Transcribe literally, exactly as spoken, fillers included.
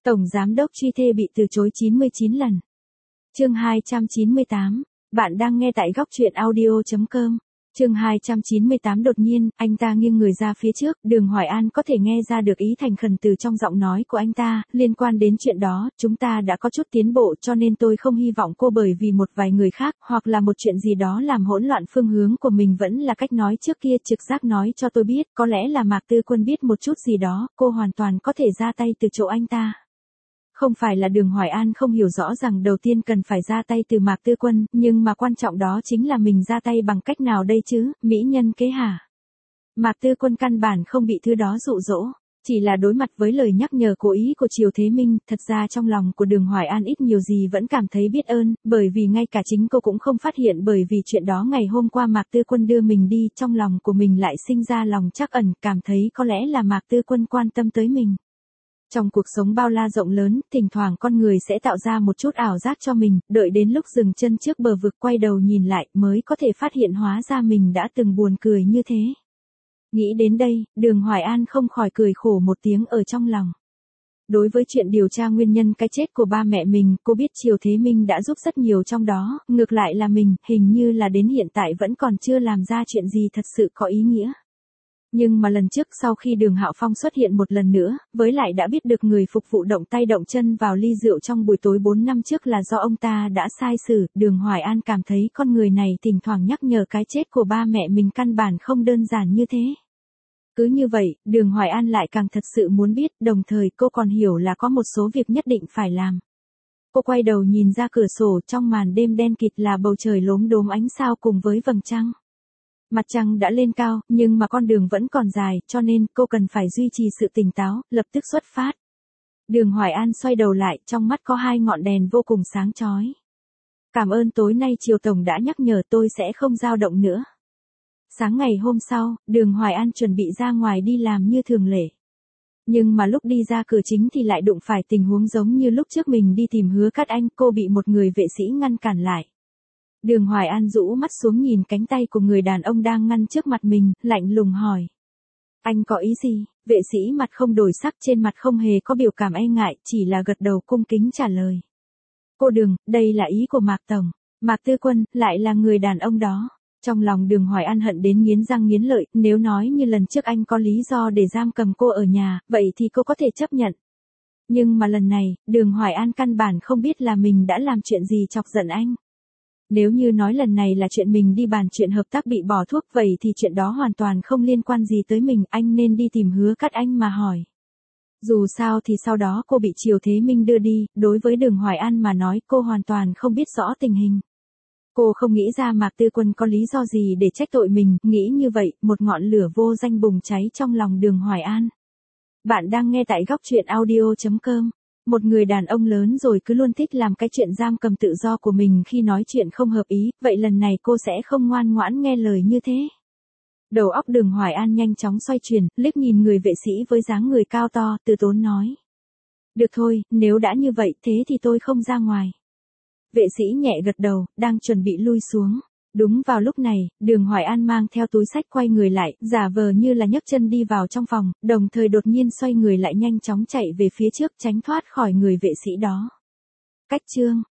Tổng giám đốc truy thê bị từ chối chín mươi chín lần. Chương hai trăm chín mươi tám, bạn đang nghe tại góc truyện audio chấm com. Chương hai trăm chín mươi tám đột nhiên, anh ta nghiêng người ra phía trước, Đường Hoài An có thể nghe ra được ý thành khẩn từ trong giọng nói của anh ta, liên quan đến chuyện đó, chúng ta đã có chút tiến bộ cho nên tôi không hy vọng cô bởi vì một vài người khác, hoặc là một chuyện gì đó làm hỗn loạn phương hướng của mình vẫn là cách nói trước kia trực giác nói cho tôi biết, có lẽ là Mạc Tư Quân biết một chút gì đó, cô hoàn toàn có thể ra tay từ chỗ anh ta. Không phải là Đường Hoài An không hiểu rõ rằng đầu tiên cần phải ra tay từ Mạc Tư Quân, nhưng mà quan trọng đó chính là mình ra tay bằng cách nào đây chứ, mỹ nhân kế hả? Mạc Tư Quân căn bản không bị thứ đó dụ dỗ, chỉ là đối mặt với lời nhắc nhở cố ý của Triều Thế Minh, thật ra trong lòng của Đường Hoài An ít nhiều gì vẫn cảm thấy biết ơn, bởi vì ngay cả chính cô cũng không phát hiện bởi vì chuyện đó ngày hôm qua Mạc Tư Quân đưa mình đi, trong lòng của mình lại sinh ra lòng trắc ẩn, cảm thấy có lẽ là Mạc Tư Quân quan tâm tới mình. Trong cuộc sống bao la rộng lớn, thỉnh thoảng con người sẽ tạo ra một chút ảo giác cho mình, đợi đến lúc dừng chân trước bờ vực quay đầu nhìn lại mới có thể phát hiện hóa ra mình đã từng buồn cười như thế. Nghĩ đến đây, Đường Hoài An không khỏi cười khổ một tiếng ở trong lòng. Đối với chuyện điều tra nguyên nhân cái chết của ba mẹ mình, cô biết Triều Thế Minh đã giúp rất nhiều trong đó, ngược lại là mình, hình như là đến hiện tại vẫn còn chưa làm ra chuyện gì thật sự có ý nghĩa. Nhưng mà lần trước sau khi Đường Hạo Phong xuất hiện một lần nữa, với lại đã biết được người phục vụ động tay động chân vào ly rượu trong buổi tối bốn năm trước là do ông ta đã sai xử, Đường Hoài An cảm thấy con người này thỉnh thoảng nhắc nhở cái chết của ba mẹ mình căn bản không đơn giản như thế. Cứ như vậy, Đường Hoài An lại càng thật sự muốn biết, đồng thời cô còn hiểu là có một số việc nhất định phải làm. Cô quay đầu nhìn ra cửa sổ, trong màn đêm đen kịt là bầu trời lốm đốm ánh sao cùng với vầng trăng. Mặt trăng đã lên cao, nhưng mà con đường vẫn còn dài, cho nên cô cần phải duy trì sự tỉnh táo, lập tức xuất phát. Đường Hoài An xoay đầu lại, trong mắt có hai ngọn đèn vô cùng sáng chói. Cảm ơn tối nay Triều Tổng đã nhắc nhở, tôi sẽ không dao động nữa. Sáng ngày hôm sau, Đường Hoài An chuẩn bị ra ngoài đi làm như thường lệ. Nhưng mà lúc đi ra cửa chính thì lại đụng phải tình huống giống như lúc trước mình đi tìm Hứa Cát Anh, cô bị một người vệ sĩ ngăn cản lại. Đường Hoài An rũ mắt xuống nhìn cánh tay của người đàn ông đang ngăn trước mặt mình, lạnh lùng hỏi. Anh có ý gì? Vệ sĩ mặt không đổi sắc, trên mặt không hề có biểu cảm e ngại, chỉ là gật đầu cung kính trả lời. Cô Đường, đây là ý của Mạc Tổng. Mạc Tư Quân, lại là người đàn ông đó. Trong lòng Đường Hoài An hận đến nghiến răng nghiến lợi, nếu nói như lần trước anh có lý do để giam cầm cô ở nhà, vậy thì cô có thể chấp nhận. Nhưng mà lần này, Đường Hoài An căn bản không biết là mình đã làm chuyện gì chọc giận anh. Nếu như nói lần này là chuyện mình đi bàn chuyện hợp tác bị bỏ thuốc, vậy thì chuyện đó hoàn toàn không liên quan gì tới mình, anh nên đi tìm Hứa Cát Anh mà hỏi. Dù sao thì sau đó cô bị Triều Thế Minh đưa đi, đối với Đường Hoài An mà nói cô hoàn toàn không biết rõ tình hình. Cô không nghĩ ra Mạc Tư Quân có lý do gì để trách tội mình, nghĩ như vậy, một ngọn lửa vô danh bùng cháy trong lòng Đường Hoài An. Bạn đang nghe tại góc truyện audio chấm com. Một người đàn ông lớn rồi cứ luôn thích làm cái chuyện giam cầm tự do của mình khi nói chuyện không hợp ý, vậy lần này cô sẽ không ngoan ngoãn nghe lời như thế. Đầu óc Đường Hoài An nhanh chóng xoay chuyển, liếc nhìn người vệ sĩ với dáng người cao to, từ tốn nói. Được thôi, nếu đã như vậy, thế thì tôi không ra ngoài. Vệ sĩ nhẹ gật đầu, đang chuẩn bị lui xuống. Đúng vào lúc này, Đường Hoài An mang theo túi sách quay người lại, giả vờ như là nhấc chân đi vào trong phòng, đồng thời đột nhiên xoay người lại nhanh chóng chạy về phía trước tránh thoát khỏi người vệ sĩ đó. Cách chương